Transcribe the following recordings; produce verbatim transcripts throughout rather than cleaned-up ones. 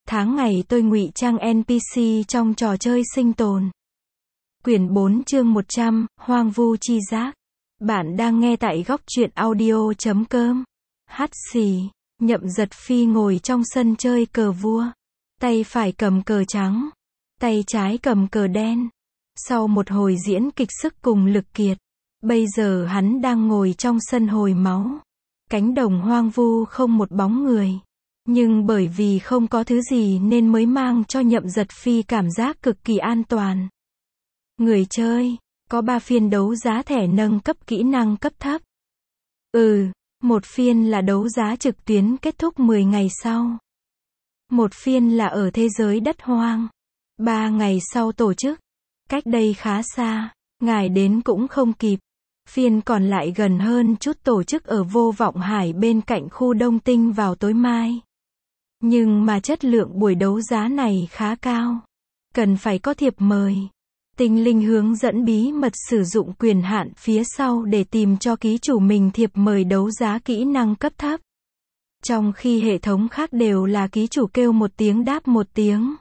Tháng ngày tôi ngụy trang en pê xê trong trò chơi sinh tồn. Quyển bốn chương một trăm, Hoang vu chi giác. Bạn đang nghe tại góc truyện audio chấm com. Hát xì, Nhậm Giật Phi ngồi trong sân chơi cờ vua. Tay phải cầm cờ trắng, tay trái cầm cờ đen. Sau một hồi diễn kịch sức cùng lực kiệt, bây giờ hắn đang ngồi trong sân hồi máu. Cánh đồng hoang vu không một bóng người. Nhưng bởi vì không có thứ gì nên mới mang cho Nhậm Giật Phi cảm giác cực kỳ an toàn. Người chơi, có ba phiên đấu giá thẻ nâng cấp kỹ năng cấp thấp. Ừ, một phiên là đấu giá trực tuyến kết thúc mười ngày sau. Một phiên là ở thế giới đất hoang. Ba ngày sau tổ chức. Cách đây khá xa, ngài đến cũng không kịp. Phiên còn lại gần hơn chút tổ chức ở Vô Vọng Hải bên cạnh khu Đông Tinh vào tối mai. Nhưng mà chất lượng buổi đấu giá này khá cao. Cần phải có thiệp mời. Tinh linh hướng dẫn bí mật sử dụng quyền hạn phía sau để tìm cho ký chủ mình thiệp mời đấu giá kỹ năng cấp thấp. Trong khi hệ thống khác đều là ký chủ kêu một tiếng đáp một tiếng.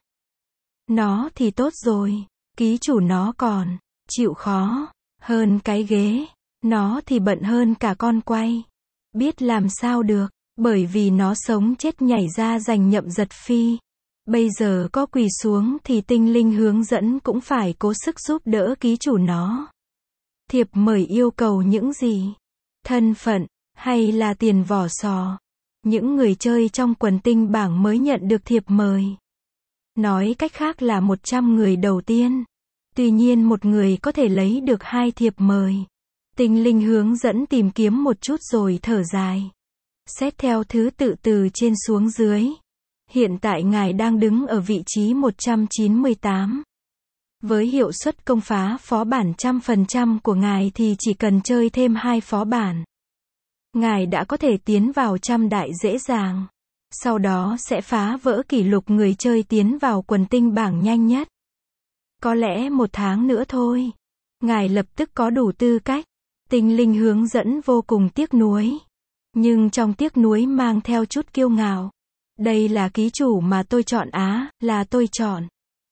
Nó thì tốt rồi. Ký chủ nó còn chịu khó hơn cái ghế. Nó thì bận hơn cả con quay. Biết làm sao được, bởi vì nó sống chết nhảy ra giành Nhậm Giật Phi. Bây giờ có quỳ xuống thì tinh linh hướng dẫn cũng phải cố sức giúp đỡ ký chủ nó. Thiệp mời yêu cầu những gì? Thân phận, hay là tiền vỏ sò? Những người chơi trong quần tinh bảng mới nhận được thiệp mời. Nói cách khác là một trăm người đầu tiên. Tuy nhiên một người có thể lấy được hai thiệp mời. Tinh linh hướng dẫn tìm kiếm một chút rồi thở dài. Xét theo thứ tự từ trên xuống dưới. Hiện tại ngài đang đứng ở vị trí một trăm chín mươi tám. Với hiệu suất công phá phó bản trăm phần trăm của ngài thì chỉ cần chơi thêm hai phó bản. Ngài đã có thể tiến vào trăm đại dễ dàng. Sau đó sẽ phá vỡ kỷ lục người chơi tiến vào quần tinh bảng nhanh nhất. Có lẽ một tháng nữa thôi. Ngài lập tức có đủ tư cách. Tinh linh hướng dẫn vô cùng tiếc nuối. Nhưng trong tiếc nuối mang theo chút kiêu ngạo. Đây là ký chủ mà tôi chọn á, là tôi chọn.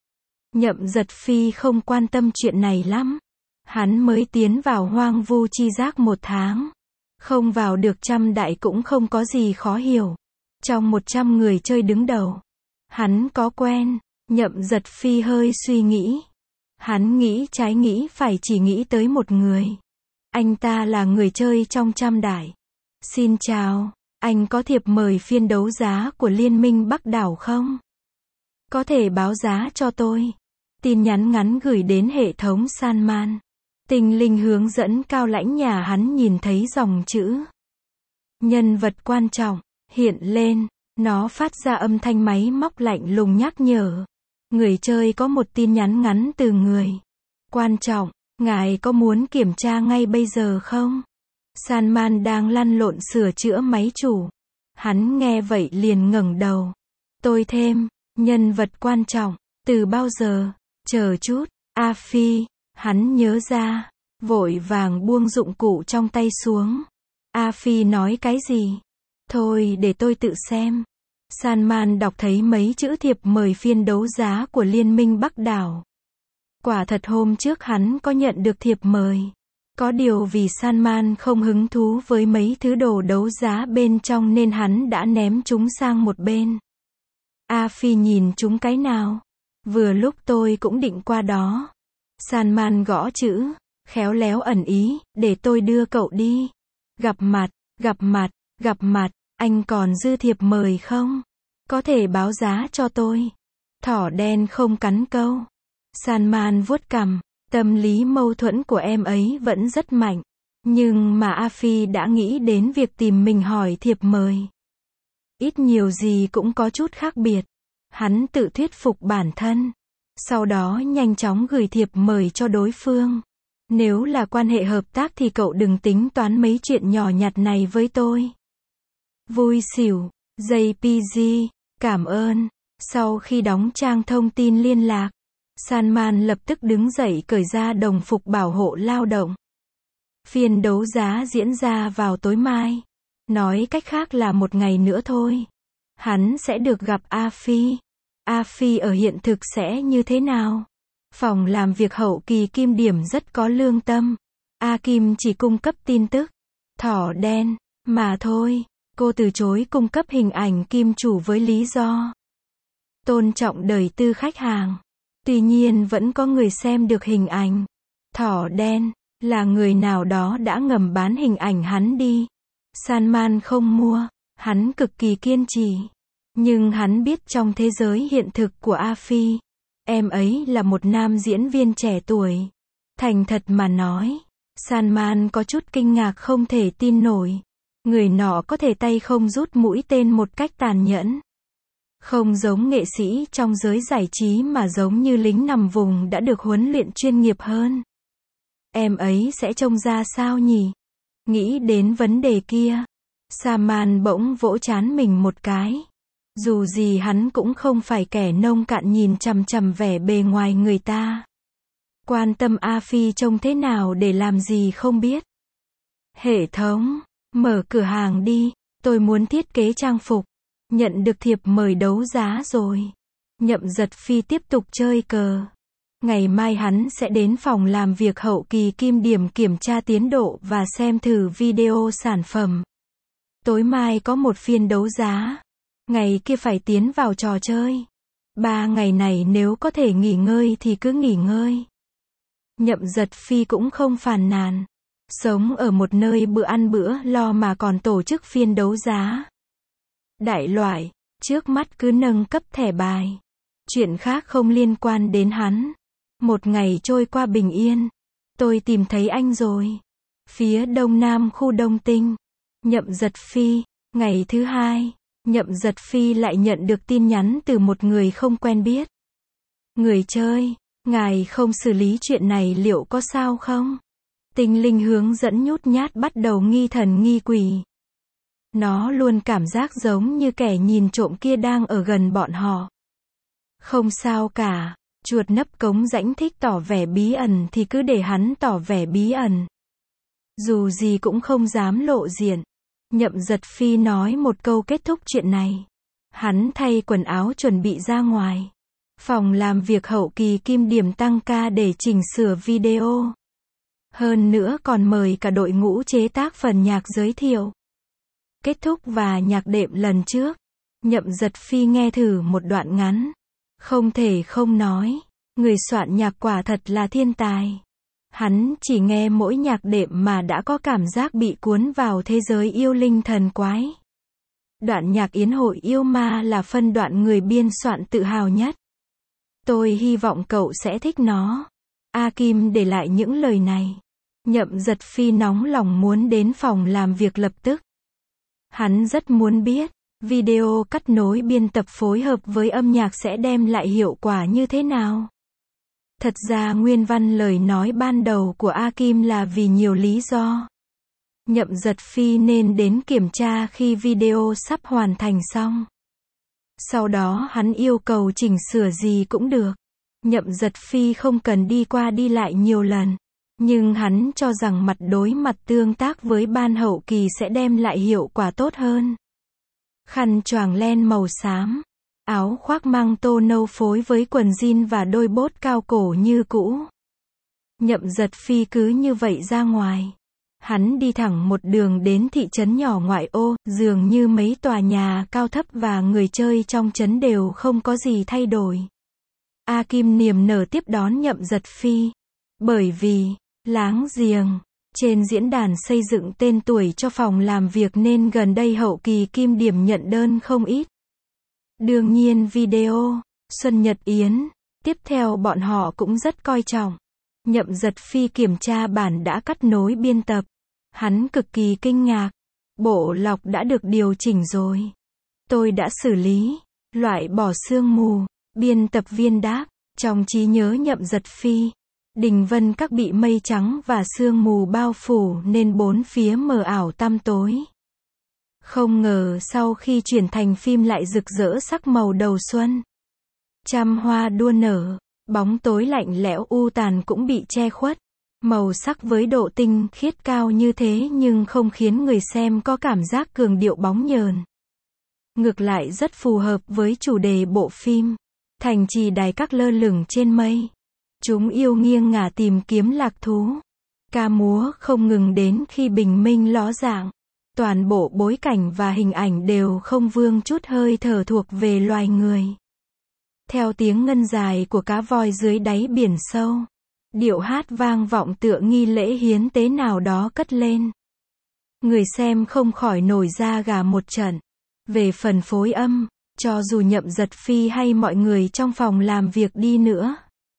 Nhậm Giật Phi không quan tâm chuyện này lắm. Hắn mới tiến vào hoang vu chi giác một tháng. Không vào được trăm đại cũng không có gì khó hiểu. Trong một trăm người chơi đứng đầu. Hắn có quen. Nhậm Giật Phi hơi suy nghĩ. Hắn nghĩ trái nghĩ phải chỉ nghĩ tới một người. Anh ta là người chơi trong trăm đại. Xin chào, anh có thiệp mời phiên đấu giá của Liên minh Bắc Đảo không? Có thể báo giá cho tôi. Tin nhắn ngắn gửi đến hệ thống Sanman. Tinh linh hướng dẫn cao lãnh nhà hắn nhìn thấy dòng chữ. Nhân vật quan trọng, hiện lên. Nó phát ra âm thanh máy móc lạnh lùng nhắc nhở. Người chơi có một tin nhắn ngắn từ người. Quan trọng, ngài có muốn kiểm tra ngay bây giờ không? Sanman đang lăn lộn sửa chữa máy chủ. Hắn nghe vậy liền ngẩng đầu. Tôi thêm, nhân vật quan trọng, từ bao giờ? Chờ chút, A Phi, hắn nhớ ra, vội vàng buông dụng cụ trong tay xuống. A Phi nói cái gì? Thôi để tôi tự xem. Sanman đọc thấy mấy chữ thiệp mời phiên đấu giá của Liên minh Bắc Đảo. Quả thật hôm trước hắn có nhận được thiệp mời. Có điều vì Sanman không hứng thú với mấy thứ đồ đấu giá bên trong nên hắn đã ném chúng sang một bên. A Phi nhìn chúng cái nào? Vừa lúc tôi cũng định qua đó. Sanman gõ chữ, khéo léo ẩn ý, để tôi đưa cậu đi. Gặp mặt, gặp mặt, gặp mặt, anh còn dư thiệp mời không? Có thể báo giá cho tôi. Thỏ đen không cắn câu. Sanman vuốt cằm. Tâm lý mâu thuẫn của em ấy vẫn rất mạnh. Nhưng mà A Phi đã nghĩ đến việc tìm mình hỏi thiệp mời. Ít nhiều gì cũng có chút khác biệt. Hắn tự thuyết phục bản thân. Sau đó nhanh chóng gửi thiệp mời cho đối phương. Nếu là quan hệ hợp tác thì cậu đừng tính toán mấy chuyện nhỏ nhặt này với tôi. Vui xỉu, gi pê giê, cảm ơn. Sau khi đóng trang thông tin liên lạc, Sanman lập tức đứng dậy cởi ra đồng phục bảo hộ lao động. Phiên đấu giá diễn ra vào tối mai. Nói cách khác là một ngày nữa thôi. Hắn sẽ được gặp A Phi. A Phi ở hiện thực sẽ như thế nào? Phòng làm việc hậu kỳ Kim Điểm rất có lương tâm. A Kim chỉ cung cấp tin tức, thỏ đen, mà thôi. Cô từ chối cung cấp hình ảnh Kim chủ với lý do tôn trọng đời tư khách hàng. Tuy nhiên vẫn có người xem được hình ảnh. Thỏ đen, là người nào đó đã ngầm bán hình ảnh hắn đi. Salman không mua, hắn cực kỳ kiên trì. Nhưng hắn biết trong thế giới hiện thực của A Phi, em ấy là một nam diễn viên trẻ tuổi. Thành thật mà nói, Salman có chút kinh ngạc không thể tin nổi. Người nọ có thể tay không rút mũi tên một cách tàn nhẫn. Không giống nghệ sĩ trong giới giải trí mà giống như lính nằm vùng đã được huấn luyện chuyên nghiệp hơn. Em ấy sẽ trông ra sao nhỉ? Nghĩ đến vấn đề kia, Salman bỗng vỗ trán mình một cái. Dù gì hắn cũng không phải kẻ nông cạn nhìn chằm chằm vẻ bề ngoài người ta. Quan tâm A Phi trông thế nào để làm gì không biết. Hệ thống, mở cửa hàng đi, tôi muốn thiết kế trang phục. Nhận được thiệp mời đấu giá rồi. Nhậm Giật Phi tiếp tục chơi cờ. Ngày mai hắn sẽ đến phòng làm việc hậu kỳ Kim Điểm kiểm tra tiến độ và xem thử video sản phẩm. Tối mai có một phiên đấu giá. Ngày kia phải tiến vào trò chơi. Ba ngày này nếu có thể nghỉ ngơi thì cứ nghỉ ngơi. Nhậm Giật Phi cũng không phàn nàn. Sống ở một nơi bữa ăn bữa lo mà còn tổ chức phiên đấu giá. Đại loại, trước mắt cứ nâng cấp thẻ bài. Chuyện khác không liên quan đến hắn. Một ngày trôi qua bình yên. Tôi tìm thấy anh rồi. Phía đông nam khu Đông Tinh. Nhậm Giật Phi. Ngày thứ hai, Nhậm Giật Phi lại nhận được tin nhắn từ một người không quen biết. Người chơi, ngài không xử lý chuyện này liệu có sao không? Tinh linh hướng dẫn nhút nhát bắt đầu nghi thần nghi quỷ. Nó luôn cảm giác giống như kẻ nhìn trộm kia đang ở gần bọn họ. Không sao cả, chuột nấp cống rãnh thích tỏ vẻ bí ẩn thì cứ để hắn tỏ vẻ bí ẩn. Dù gì cũng không dám lộ diện. Nhậm Giật Phi nói một câu kết thúc chuyện này. Hắn thay quần áo chuẩn bị ra ngoài. Phòng làm việc hậu kỳ Kim Điểm tăng ca để chỉnh sửa video. Hơn nữa còn mời cả đội ngũ chế tác phần nhạc giới thiệu. Kết thúc và nhạc đệm lần trước. Nhậm Giật Phi nghe thử một đoạn ngắn. Không thể không nói, người soạn nhạc quả thật là thiên tài. Hắn chỉ nghe mỗi nhạc đệm mà đã có cảm giác bị cuốn vào thế giới yêu linh thần quái. Đoạn nhạc yến hội yêu ma là phân đoạn người biên soạn tự hào nhất. Tôi hy vọng cậu sẽ thích nó. A Kim để lại những lời này. Nhậm Giật Phi nóng lòng muốn đến phòng làm việc lập tức. Hắn rất muốn biết, video cắt nối biên tập phối hợp với âm nhạc sẽ đem lại hiệu quả như thế nào. Thật ra nguyên văn lời nói ban đầu của A Kim là vì nhiều lý do. Nhậm Giật Phi nên đến kiểm tra khi video sắp hoàn thành xong. Sau đó hắn yêu cầu chỉnh sửa gì cũng được. Nhậm Giật Phi không cần đi qua đi lại nhiều lần. Nhưng hắn cho rằng mặt đối mặt tương tác với ban hậu kỳ sẽ đem lại hiệu quả tốt hơn. Khăn choàng len màu xám. Áo khoác mang tô nâu phối với quần jean và đôi bốt cao cổ như cũ. Nhậm Giật Phi cứ như vậy ra ngoài. Hắn đi thẳng một đường đến thị trấn nhỏ ngoại ô, dường như mấy tòa nhà cao thấp và người chơi trong trấn đều không có gì thay đổi. A Kim niềm nở tiếp đón Nhậm Giật Phi. Bởi vì, láng giềng, trên diễn đàn xây dựng tên tuổi cho phòng làm việc nên gần đây hậu kỳ Kim Điểm nhận đơn không ít. Đương nhiên video, Xuân Nhật Yến, tiếp theo bọn họ cũng rất coi trọng. Nhậm Giật Phi kiểm tra bản đã cắt nối biên tập. Hắn cực kỳ kinh ngạc. Bộ lọc đã được điều chỉnh rồi. Tôi đã xử lý, loại bỏ sương mù. Biên tập viên đáp, trong trí nhớ Nhậm Giật Phi, Đình Vân Các bị mây trắng và sương mù bao phủ nên bốn phía mờ ảo tăm tối. Không ngờ sau khi chuyển thành phim lại rực rỡ sắc màu đầu xuân. Trăm hoa đua nở, bóng tối lạnh lẽo u tàn cũng bị che khuất. Màu sắc với độ tinh khiết cao như thế nhưng không khiến người xem có cảm giác cường điệu bóng nhờn. Ngược lại rất phù hợp với chủ đề bộ phim. thành trì đài các lơ lửng trên mây. Chúng yêu nghiêng ngả tìm kiếm lạc thú. Ca múa không ngừng đến khi bình minh ló dạng. Toàn bộ bối cảnh và hình ảnh đều không vương chút hơi thở thuộc về loài người. Theo tiếng ngân dài của cá voi dưới đáy biển sâu, điệu hát vang vọng tựa nghi lễ hiến tế nào đó cất lên. Người xem không khỏi nổi da gà một trận. Về phần phối âm, cho dù Nhậm Giật Phi hay mọi người trong phòng làm việc đi nữa,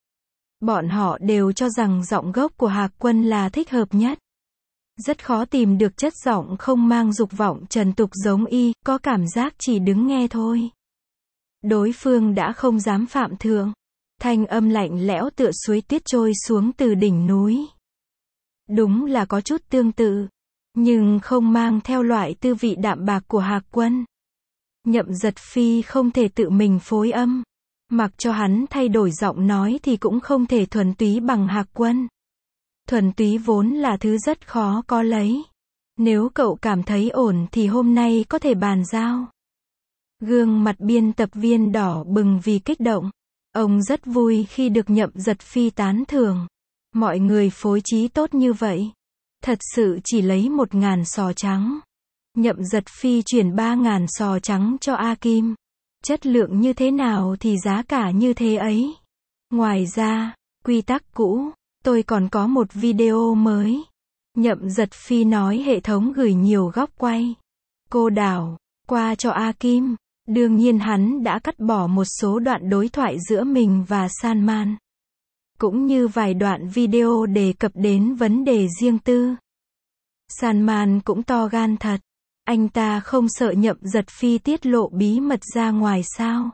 bọn họ đều cho rằng giọng gốc của Hạc Quân là thích hợp nhất. Rất khó tìm được chất giọng không mang dục vọng trần tục giống y, có cảm giác chỉ đứng nghe thôi. Đối phương đã không dám phạm thượng. Thanh âm lạnh lẽo tựa suối tuyết trôi xuống từ đỉnh núi. Đúng là có chút tương tự, nhưng không mang theo loại tư vị đạm bạc của Hạc Quân. Nhậm Giật Phi không thể tự mình phối âm. Mặc cho hắn thay đổi giọng nói thì cũng không thể thuần túy bằng Hạc Quân. Thuần túy vốn là thứ rất khó có lấy. Nếu cậu cảm thấy ổn thì hôm nay có thể bàn giao. Gương mặt biên tập viên đỏ bừng vì kích động. Ông rất vui khi được Nhậm Giật Phi tán thưởng. Mọi người phối trí tốt như vậy. Thật sự chỉ lấy một ngàn sò trắng. Nhậm Giật Phi chuyển ba ngàn sò trắng cho A Kim. Chất lượng như thế nào thì giá cả như thế ấy. Ngoài ra, quy tắc cũ, tôi còn có một video mới. Nhậm Giật Phi nói hệ thống gửi nhiều góc quay. Cô đảo, qua cho A Kim. Đương nhiên hắn đã cắt bỏ một số đoạn đối thoại giữa mình và Salman. Cũng như vài đoạn video đề cập đến vấn đề riêng tư. Salman cũng to gan thật. Anh ta không sợ Nhậm Giật Phi tiết lộ bí mật ra ngoài sao?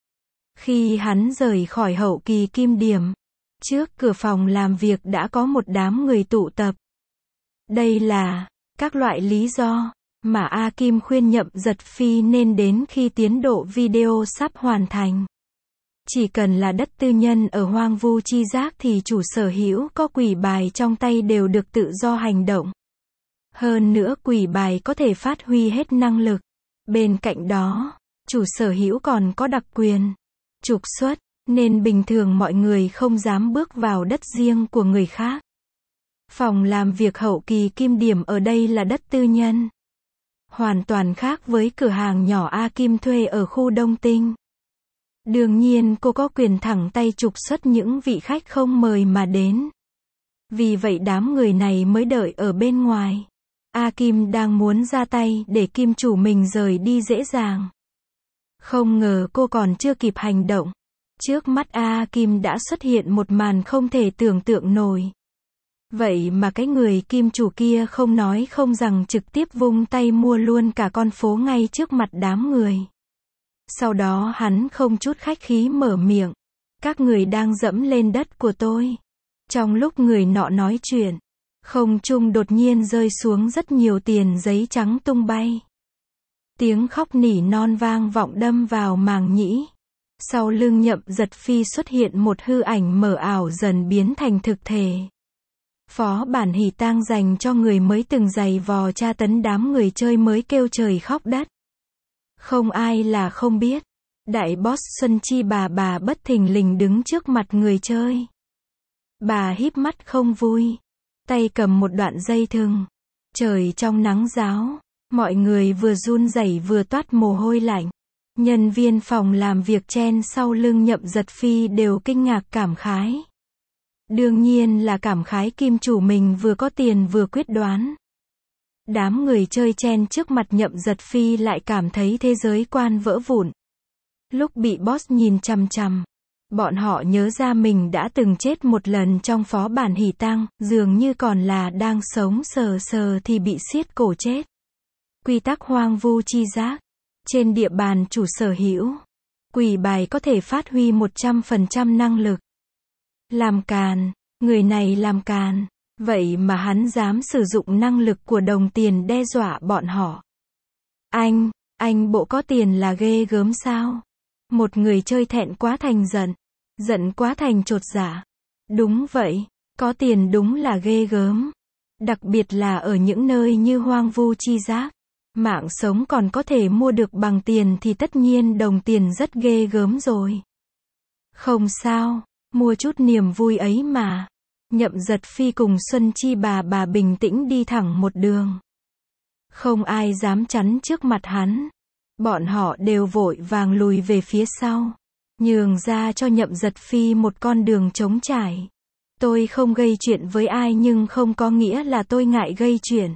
Khi hắn rời khỏi hậu kỳ kim điểm, trước cửa phòng làm việc đã có một đám người tụ tập. Đây là các loại lý do mà A Kim khuyên Nhậm Giật Phi nên đến khi tiến độ video sắp hoàn thành. Chỉ cần là đất tư nhân ở hoang vu chi giác thì chủ sở hữu có quỷ bài trong tay đều được tự do hành động. Hơn nữa quỷ bài có thể phát huy hết năng lực. Bên cạnh đó, chủ sở hữu còn có đặc quyền trục xuất, nên bình thường mọi người không dám bước vào đất riêng của người khác. Phòng làm việc hậu kỳ kim điểm ở đây là đất tư nhân. Hoàn toàn khác với cửa hàng nhỏ A Kim thuê ở khu Đông Tinh. Đương nhiên cô có quyền thẳng tay trục xuất những vị khách không mời mà đến. Vì vậy đám người này mới đợi ở bên ngoài. A Kim đang muốn ra tay để kim chủ mình rời đi dễ dàng. Không ngờ cô còn chưa kịp hành động. Trước mắt A Kim đã xuất hiện một màn không thể tưởng tượng nổi. Vậy mà cái người kim chủ kia không nói không rằng trực tiếp vung tay mua luôn cả con phố ngay trước mặt đám người. Sau đó hắn không chút khách khí mở miệng. Các người đang dẫm lên đất của tôi. Trong lúc người nọ nói chuyện, không trung đột nhiên rơi xuống rất nhiều tiền giấy trắng tung bay. Tiếng khóc nỉ non vang vọng đâm vào màng nhĩ. Sau lưng Nhậm Giật Phi xuất hiện một hư ảnh mờ ảo dần biến thành thực thể. Phó bản hỉ tang dành cho người mới từng giày vò tra tấn đám người chơi mới kêu trời khóc đất. Không ai là không biết. Đại boss Xuân Chi bà bà bất thình lình đứng trước mặt người chơi. Bà híp mắt không vui. Tay cầm một đoạn dây thừng. Trời trong nắng ráo. Mọi người vừa run rẩy vừa toát mồ hôi lạnh. Nhân viên phòng làm việc chen sau lưng Nhậm Giật Phi đều kinh ngạc cảm khái. Đương nhiên là cảm khái kim chủ mình vừa có tiền vừa quyết đoán. Đám người chơi chen trước mặt Nhậm Giật Phi lại cảm thấy thế giới quan vỡ vụn. Lúc bị boss nhìn chằm chằm, bọn họ nhớ ra mình đã từng chết một lần trong phó bản hỉ tang, dường như còn là đang sống sờ sờ thì bị siết cổ chết. Quy tắc hoang vu chi giác. Trên địa bàn chủ sở hữu, quỷ bài có thể phát huy một trăm phần trăm năng lực. Làm càn, người này làm càn, vậy mà hắn dám sử dụng năng lực của đồng tiền đe dọa bọn họ. Anh, anh bộ có tiền là ghê gớm sao? Một người chơi thẹn quá thành giận, giận quá thành chột dạ. Đúng vậy, có tiền đúng là ghê gớm. Đặc biệt là ở những nơi như hoang vu chi giác. Mạng sống còn có thể mua được bằng tiền thì tất nhiên đồng tiền rất ghê gớm rồi. Không sao, mua chút niềm vui ấy mà. Nhậm Giật Phi cùng Xuân Chi bà bà bình tĩnh đi thẳng một đường. Không ai dám chắn trước mặt hắn. Bọn họ đều vội vàng lùi về phía sau, nhường ra cho Nhậm Giật Phi một con đường trống trải. Tôi không gây chuyện với ai nhưng không có nghĩa là tôi ngại gây chuyện.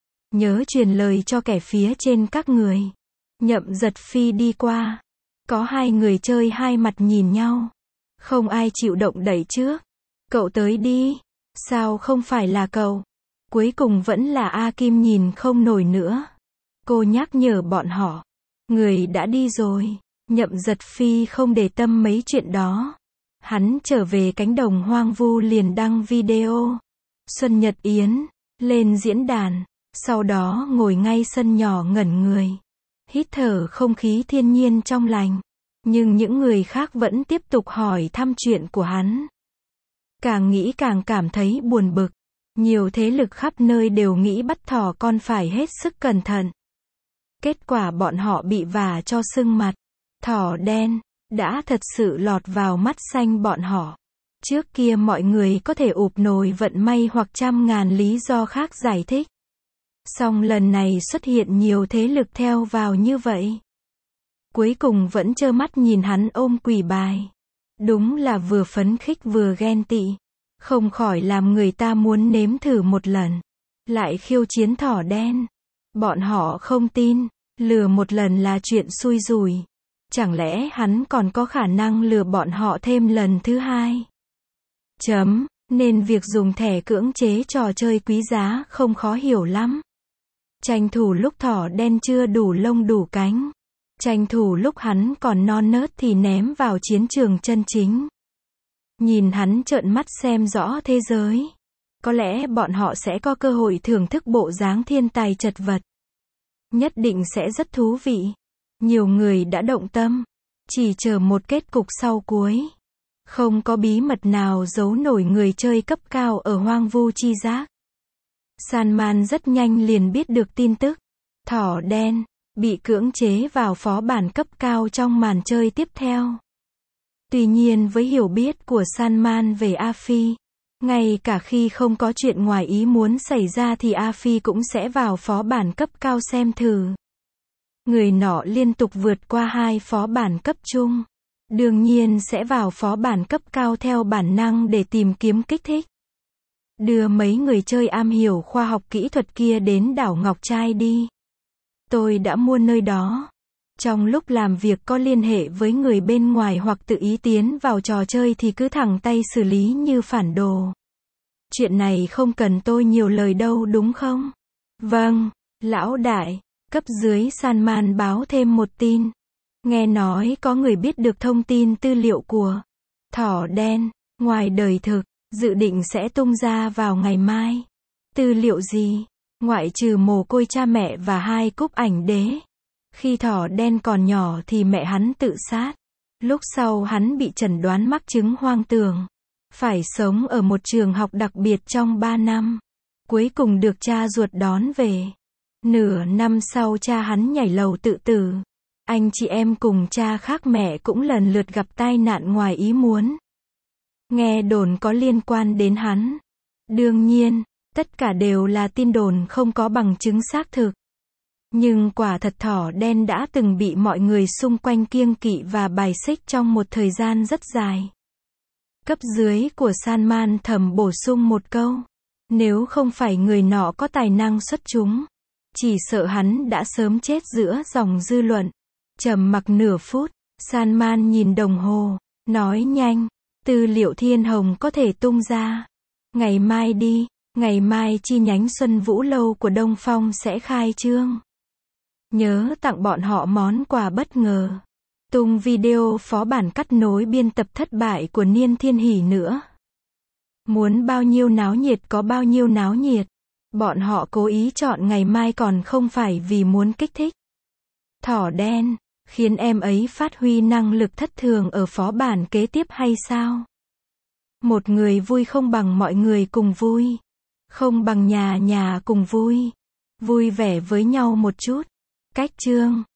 Nhớ truyền lời cho kẻ phía trên các người. Nhậm Giật Phi đi qua. Có hai người chơi hai mặt nhìn nhau. Không ai chịu động đẩy trước. Cậu tới đi. Sao không phải là cậu? Cuối cùng vẫn là A Kim nhìn không nổi nữa. Cô nhắc nhở bọn họ. Người đã đi rồi. Nhậm Giật Phi không để tâm mấy chuyện đó. Hắn trở về cánh đồng hoang vu liền đăng video. Xuân Nhật Yến. Lên diễn đàn. Sau đó ngồi ngay sân nhỏ ngẩn người. Hít thở không khí thiên nhiên trong lành. Nhưng những người khác vẫn tiếp tục hỏi thăm chuyện của hắn. Càng nghĩ càng cảm thấy buồn bực. Nhiều thế lực khắp nơi đều nghĩ bắt thỏ con phải hết sức cẩn thận. Kết quả bọn họ bị vả cho sưng mặt. Thỏ đen đã thật sự lọt vào mắt xanh bọn họ. Trước kia mọi người có thể ụp nồi vận may hoặc trăm ngàn lý do khác giải thích. Song lần này xuất hiện nhiều thế lực theo vào như vậy. Cuối cùng vẫn trơ mắt nhìn hắn ôm quỷ bài. Đúng là vừa phấn khích vừa ghen tị. Không khỏi làm người ta muốn nếm thử một lần. Lại khiêu chiến thỏ đen. Bọn họ không tin. Lừa một lần là chuyện xui rủi. Chẳng lẽ hắn còn có khả năng lừa bọn họ thêm lần thứ hai? Chấm. Nên việc dùng thẻ cưỡng chế trò chơi quý giá không khó hiểu lắm. Tranh thủ lúc thỏ đen chưa đủ lông đủ cánh. Tranh thủ lúc hắn còn non nớt thì ném vào chiến trường chân chính. Nhìn hắn trợn mắt xem rõ thế giới. Có lẽ bọn họ sẽ có cơ hội thưởng thức bộ dáng thiên tài chật vật. Nhất định sẽ rất thú vị. Nhiều người đã động tâm. Chỉ chờ một kết cục sau cuối. Không có bí mật nào giấu nổi người chơi cấp cao ở hoang vu chi giác. Salman rất nhanh liền biết được tin tức. Thỏ đen bị cưỡng chế vào phó bản cấp cao trong màn chơi tiếp theo. Tuy nhiên với hiểu biết của Salman về A Phi, ngay cả khi không có chuyện ngoài ý muốn xảy ra thì A Phi cũng sẽ vào phó bản cấp cao xem thử. Người nọ liên tục vượt qua hai phó bản cấp trung. Đương nhiên sẽ vào phó bản cấp cao theo bản năng để tìm kiếm kích thích. Đưa mấy người chơi am hiểu khoa học kỹ thuật kia đến đảo Ngọc Trai đi. Tôi đã mua nơi đó. Trong lúc làm việc có liên hệ với người bên ngoài hoặc tự ý tiến vào trò chơi thì cứ thẳng tay xử lý như phản đồ. Chuyện này không cần tôi nhiều lời đâu đúng không? Vâng, lão đại. Cấp dưới Salman báo thêm một tin. Nghe nói có người biết được thông tin tư liệu của thỏ đen, ngoài đời thực, dự định sẽ tung ra vào ngày mai. Tư liệu gì? Ngoại trừ mồ côi cha mẹ và hai cúp ảnh đế. Khi thỏ đen còn nhỏ thì mẹ hắn tự sát. Lúc sau hắn bị chẩn đoán mắc chứng hoang tưởng. Phải sống ở một trường học đặc biệt trong ba năm. Cuối cùng được cha ruột đón về. Nửa năm sau cha hắn nhảy lầu tự tử. Anh chị em cùng cha khác mẹ cũng lần lượt gặp tai nạn ngoài ý muốn. Nghe đồn có liên quan đến hắn. Đương nhiên, tất cả đều là tin đồn không có bằng chứng xác thực. Nhưng quả thật thỏ đen đã từng bị mọi người xung quanh kiêng kỵ và bài xích trong một thời gian rất dài. Cấp dưới của Salman thầm bổ sung một câu. Nếu không phải người nọ có tài năng xuất chúng, chỉ sợ hắn đã sớm chết giữa dòng dư luận. Trầm mặc nửa phút, Salman nhìn đồng hồ, nói nhanh, tư liệu Thiên Hồng có thể tung ra. Ngày mai đi, ngày mai chi nhánh Xuân Vũ Lâu của Đông Phong sẽ khai trương. Nhớ tặng bọn họ món quà bất ngờ. Tung video phó bản cắt nối biên tập thất bại của Niên Thiên Hỷ nữa. Muốn bao nhiêu náo nhiệt có bao nhiêu náo nhiệt. Bọn họ cố ý chọn ngày mai còn không phải vì muốn kích thích thỏ đen, khiến em ấy phát huy năng lực thất thường ở phó bản kế tiếp hay sao? Một người vui không bằng mọi người cùng vui. Không bằng nhà nhà cùng vui. Vui vẻ với nhau một chút. Cách chương